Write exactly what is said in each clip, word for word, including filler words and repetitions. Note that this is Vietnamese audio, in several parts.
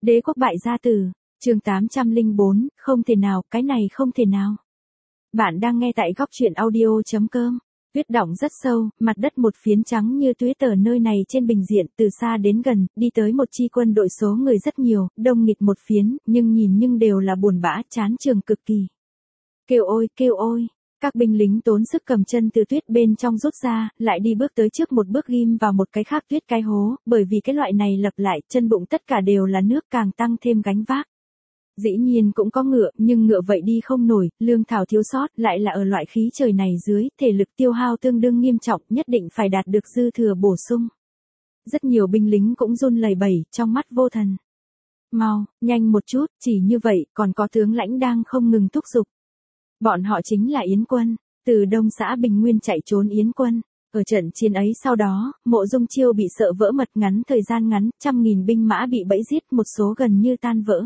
Đế quốc bại gia tử, chương tám trăm lẻ bốn, không thể nào, cái này không thể nào. Bạn đang nghe tại góc truyện audio chấm com. Tuyết đọng rất sâu, mặt đất một phiến trắng như tuyết ở nơi này trên bình diện, từ xa đến gần, đi tới một chi quân đội số người rất nhiều, đông nghịt một phiến, nhưng nhìn nhưng đều là buồn bã, chán trường cực kỳ. Kêu ôi, kêu ôi. Các binh lính tốn sức cầm chân từ tuyết bên trong rút ra, lại đi bước tới trước một bước ghim vào một cái khác tuyết cái hố, bởi vì cái loại này lặp lại, chân bụng tất cả đều là nước càng tăng thêm gánh vác. Dĩ nhiên cũng có ngựa, nhưng ngựa vậy đi không nổi, lương thảo thiếu sót, lại là ở loại khí trời này dưới, thể lực tiêu hao tương đương nghiêm trọng, nhất định phải đạt được dư thừa bổ sung. Rất nhiều binh lính cũng run lẩy bẩy, trong mắt vô thần. Mau, nhanh một chút, chỉ như vậy, còn có tướng lãnh đang không ngừng thúc giục. Bọn họ chính là Yến quân, từ Đông xã Bình Nguyên chạy trốn Yến quân. Ở trận chiến ấy sau đó, Mộ Dung Chiêu bị sợ vỡ mật, ngắn thời gian ngắn, trăm nghìn binh mã bị bẫy giết, một số gần như tan vỡ.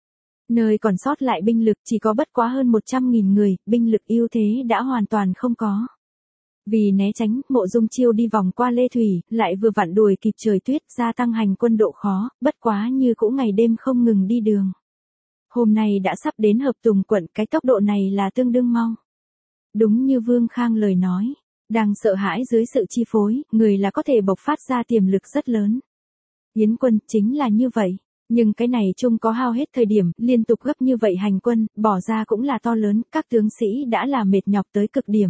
Nơi còn sót lại binh lực chỉ có bất quá hơn một trăm nghìn người, binh lực ưu thế đã hoàn toàn không có. Vì né tránh, Mộ Dung Chiêu đi vòng qua Lê Thủy, lại vừa vặn đuổi kịp trời tuyết, gia tăng hành quân độ khó, bất quá như cũ ngày đêm không ngừng đi đường. Hôm nay đã sắp đến Hợp Tùng quận, cái tốc độ này là tương đương mau. Đúng như Vương Khang lời nói, đang sợ hãi dưới sự chi phối, người là có thể bộc phát ra tiềm lực rất lớn. Yến quân chính là như vậy, nhưng cái này chung có hao hết thời điểm, liên tục gấp như vậy hành quân, bỏ ra cũng là to lớn, các tướng sĩ đã là mệt nhọc tới cực điểm.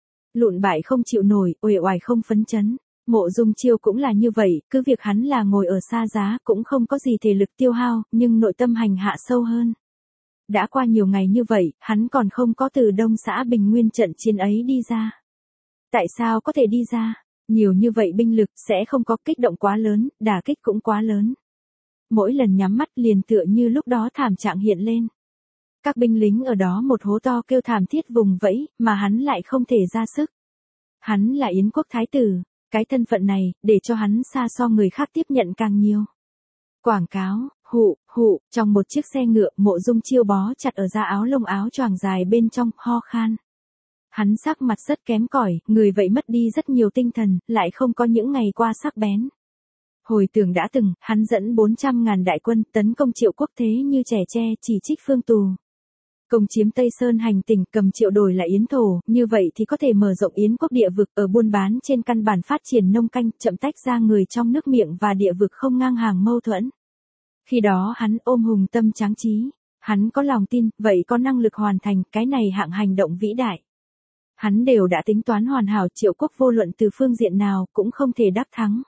Lụn bại không chịu nổi, uể oải không phấn chấn. Mộ Dung Chiêu cũng là như vậy, cứ việc hắn là ngồi ở xa giá, cũng không có gì thể lực tiêu hao, nhưng nội tâm hành hạ sâu hơn. Đã qua nhiều ngày như vậy, hắn còn không có từ Đông xã Bình Nguyên trận chiến ấy đi ra. Tại sao có thể đi ra? Nhiều như vậy binh lực sẽ không có kích động quá lớn, đả kích cũng quá lớn. Mỗi lần nhắm mắt liền tựa như lúc đó thảm trạng hiện lên. Các binh lính ở đó một hố to kêu thảm thiết vùng vẫy, mà hắn lại không thể ra sức. Hắn là Yến quốc thái tử, cái thân phận này, để cho hắn xa so người khác tiếp nhận càng nhiều. Quảng cáo, hụ, hụ, trong một chiếc xe ngựa, Mộ Dung Chiêu bó chặt ở da áo lông áo choàng dài bên trong, ho khan. Hắn sắc mặt rất kém cỏi, người vậy mất đi rất nhiều tinh thần, lại không có những ngày qua sắc bén. Hồi tưởng đã từng, hắn dẫn bốn trăm ngàn đại quân tấn công Triệu quốc thế như trẻ tre, chỉ trích phương tù. Công chiếm Tây Sơn hành tỉnh, cầm Triệu đổi là Yến thổ, như vậy thì có thể mở rộng Yến quốc địa vực, ở buôn bán trên căn bản phát triển nông canh, chậm tách ra người trong nước miệng và địa vực không ngang hàng mâu thuẫn. Khi đó hắn ôm hùng tâm tráng trí, hắn có lòng tin, vậy có năng lực hoàn thành cái này hạng hành động vĩ đại. Hắn đều đã tính toán hoàn hảo, Triệu quốc vô luận từ phương diện nào cũng không thể đắc thắng.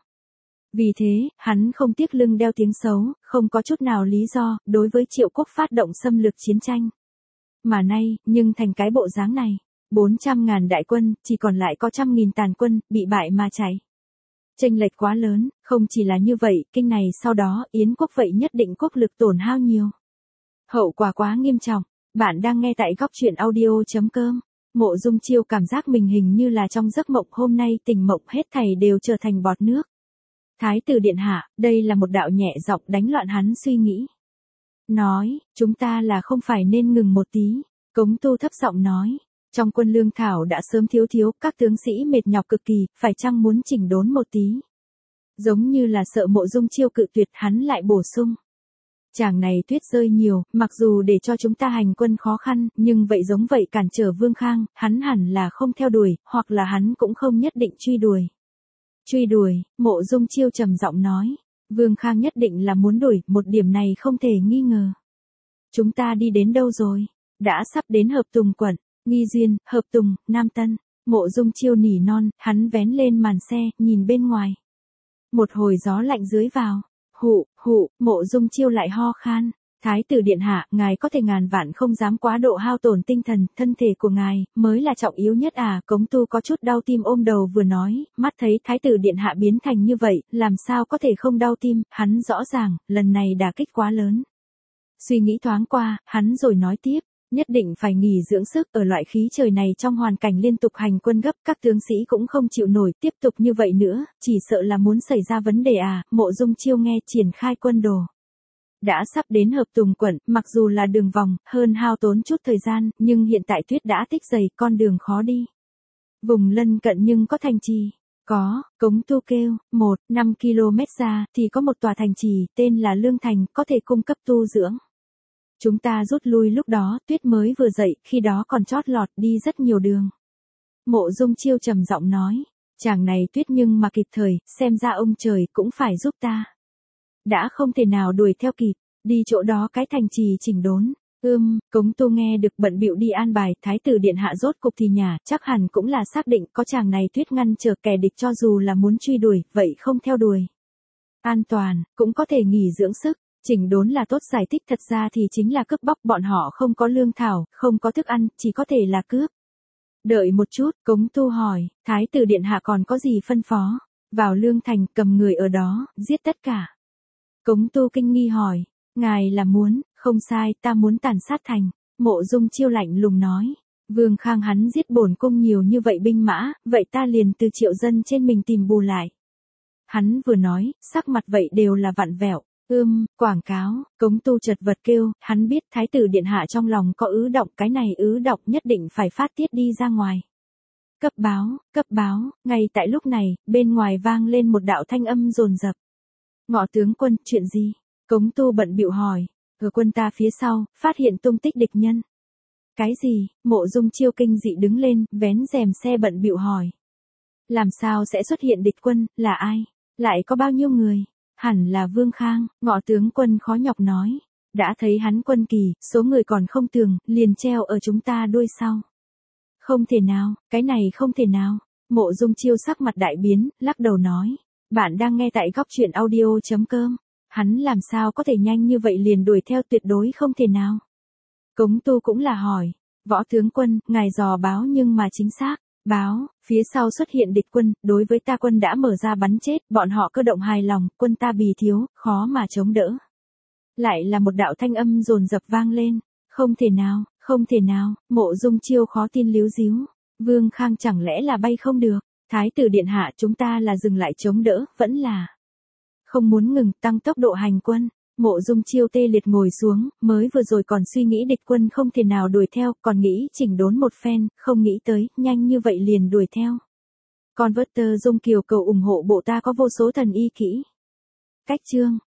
Vì thế, hắn không tiếc lưng đeo tiếng xấu, không có chút nào lý do, đối với Triệu quốc phát động xâm lược chiến tranh. Mà nay, nhưng thành cái bộ dáng này, bốn trăm ngàn đại quân, chỉ còn lại có trăm nghìn tàn quân, bị bại mà chạy. Chênh lệch quá lớn, không chỉ là như vậy, kinh này sau đó, Yến quốc vậy nhất định quốc lực tổn hao nhiều. Hậu quả quá nghiêm trọng, bạn đang nghe tại góc truyện audio chấm com. Mộ Dung Chiêu cảm giác mình hình như là trong giấc mộng, hôm nay tỉnh mộng hết thảy đều trở thành bọt nước. Thái tử điện hạ, đây là một đạo nhẹ giọng đánh loạn hắn suy nghĩ. Nói, chúng ta là không phải nên ngừng một tí. Cống Tu thấp giọng nói, trong quân lương thảo đã sớm thiếu thiếu, các tướng sĩ mệt nhọc cực kỳ, phải chăng muốn chỉnh đốn một tí. Giống như là sợ Mộ Dung Chiêu cự tuyệt, hắn lại bổ sung. Chàng này tuyết rơi nhiều, mặc dù để cho chúng ta hành quân khó khăn, nhưng vậy giống vậy cản trở Vương Khang, hắn hẳn là không theo đuổi, hoặc là hắn cũng không nhất định truy đuổi. Truy đuổi, Mộ Dung Chiêu trầm giọng nói, Vương Khang nhất định là muốn đuổi, một điểm này không thể nghi ngờ. Chúng ta đi đến đâu rồi? Đã sắp đến Hợp Tùng quận, Nghi Duyên, Hợp Tùng, Nam Tân. Mộ Dung Chiêu nỉ non, hắn vén lên màn xe, nhìn bên ngoài. Một hồi gió lạnh dưới vào, hụ, hụ, Mộ Dung Chiêu lại ho khan. Thái tử điện hạ, ngài có thể ngàn vạn không dám quá độ hao tổn tinh thần, thân thể của ngài, mới là trọng yếu nhất à, Cống Tu có chút đau tim ôm đầu vừa nói, mắt thấy thái tử điện hạ biến thành như vậy, làm sao có thể không đau tim, hắn rõ ràng, lần này đả kích quá lớn. Suy nghĩ thoáng qua, hắn rồi nói tiếp, nhất định phải nghỉ dưỡng sức, ở loại khí trời này trong hoàn cảnh liên tục hành quân gấp, các tướng sĩ cũng không chịu nổi, tiếp tục như vậy nữa, chỉ sợ là muốn xảy ra vấn đề à, Mộ Dung Chiêu nghe triển khai quân đồ. Đã sắp đến Hợp Tùng quận, mặc dù là đường vòng, hơn hao tốn chút thời gian, nhưng hiện tại tuyết đã tích dày, con đường khó đi. Vùng lân cận nhưng có thành trì, Có, Cống Tu kêu, một, năm ki lô mét ra, thì có một tòa thành trì, tên là Lương Thành, có thể cung cấp tu dưỡng. Chúng ta rút lui lúc đó, tuyết mới vừa dậy, khi đó còn chót lọt đi rất nhiều đường. Mộ Dung Chiêu trầm giọng nói, chàng này tuyết nhưng mà kịp thời, xem ra ông trời cũng phải giúp ta. Đã không thể nào đuổi theo kịp, đi chỗ đó cái thành trì chỉnh đốn. Ưm, Cống Tu nghe được bận bịu đi an bài, thái tử điện hạ rốt cục thì nhà, chắc hẳn cũng là xác định có chàng này tuyết ngăn trở kẻ địch cho dù là muốn truy đuổi, vậy không theo đuổi. An toàn, cũng có thể nghỉ dưỡng sức, chỉnh đốn là tốt, giải thích thật ra thì chính là cướp bóc, bọn họ không có lương thảo, không có thức ăn, chỉ có thể là cướp. Đợi một chút, Cống Tu hỏi, thái tử điện hạ còn có gì phân phó? Vào Lương Thành, cầm người ở đó, giết tất cả. Cống Tu kinh nghi hỏi, ngài là muốn, không sai, ta muốn tàn sát thành. Mộ Dung Chiêu lạnh lùng nói, Vương Khang hắn giết bổn cung nhiều như vậy binh mã, vậy ta liền từ triệu dân trên mình tìm bù lại. Hắn vừa nói, sắc mặt vậy đều là vặn vẹo. Ưm, quảng cáo, Cống Tu chật vật kêu, hắn biết thái tử điện hạ trong lòng có ứ động, cái này ứ động nhất định phải phát tiết đi ra ngoài. Cấp báo, cấp báo, ngay tại lúc này, bên ngoài vang lên một đạo thanh âm dồn dập. Ngọ tướng quân, chuyện gì? Cống Tu bận bịu hỏi, ở quân ta phía sau, phát hiện tung tích địch nhân. Cái gì? Mộ Dung Chiêu kinh dị đứng lên, vén rèm xe bận bịu hỏi. Làm sao sẽ xuất hiện địch quân, là ai? Lại có bao nhiêu người? Hẳn là Vương Khang, Ngọ tướng quân khó nhọc nói. Đã thấy hắn quân kỳ, số người còn không tường, liền treo ở chúng ta đuôi sau. Không thể nào, cái này không thể nào. Mộ Dung Chiêu sắc mặt đại biến, lắc đầu nói. Bạn đang nghe tại góc truyện audio chấm com. Hắn làm sao có thể nhanh như vậy liền đuổi theo, tuyệt đối không thể nào. Cống Tu cũng là hỏi. Võ tướng quân, ngài dò báo nhưng mà chính xác. Báo, phía sau xuất hiện địch quân, đối với ta quân đã mở ra bắn chết, bọn họ cơ động hài lòng, quân ta bì thiếu, khó mà chống đỡ. Lại là một đạo thanh âm dồn dập vang lên. Không thể nào, không thể nào, Mộ Dung Chiêu khó tin líu díu. Vương Khang chẳng lẽ là bay không được? Thái tử điện hạ, chúng ta là dừng lại chống đỡ, vẫn là không muốn ngừng, tăng tốc độ hành quân. Mộ Dung Chiêu tê liệt ngồi xuống, mới vừa rồi còn suy nghĩ địch quân không thể nào đuổi theo, còn nghĩ chỉnh đốn một phen, không nghĩ tới, nhanh như vậy liền đuổi theo. Converter Dung Kiều cầu ủng hộ bộ ta có vô số thần y kỹ. Cách chương